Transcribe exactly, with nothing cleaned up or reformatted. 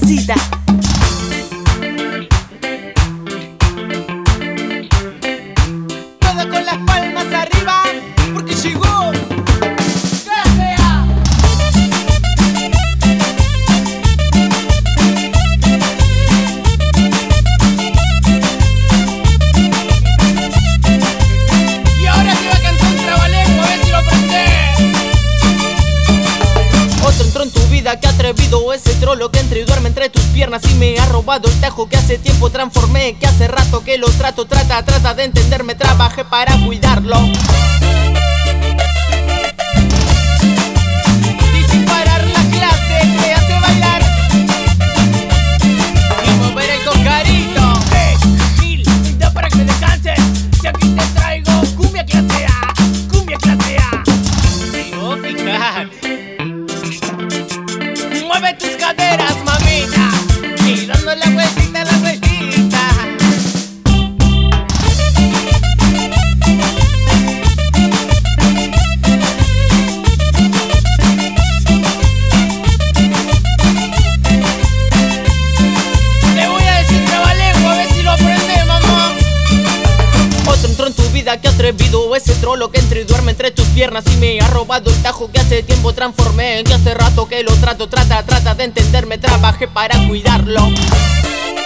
Mamacita. Todo con las palmas arriba, porque llegó Clase A. Y ahora te va a cantar un trabalengua, a ver si lo aprendés. Otro entró en tu vida, que atrevido ese trolo que entra y duerme entre tus piernas y me ha robado el tajo que hace tiempo transformé, que hace rato que lo trato, trata, trata de entenderme, trabajé para cuidarlo. Y sin parar la clase te hace bailar y mover el cocarito. ¡Eh, Gil! Da para que me descanses. Si aquí te traigo cumbia clase A, cumbia clase A. Oh, fíjate. Mueve tus caderas, mamita, y dando la vueltita, la vueltita. Te voy a decir trabalengua, a ver si lo aprendes, mamá. Otro entró en tu vida, que atrevido ese trolo que entra y duerme entre tus piernas y me ha robado el tajo que hace tiempo transformé, que hace rato que lo trato, trata, trata de entenderme, trabajé para cuidarlo.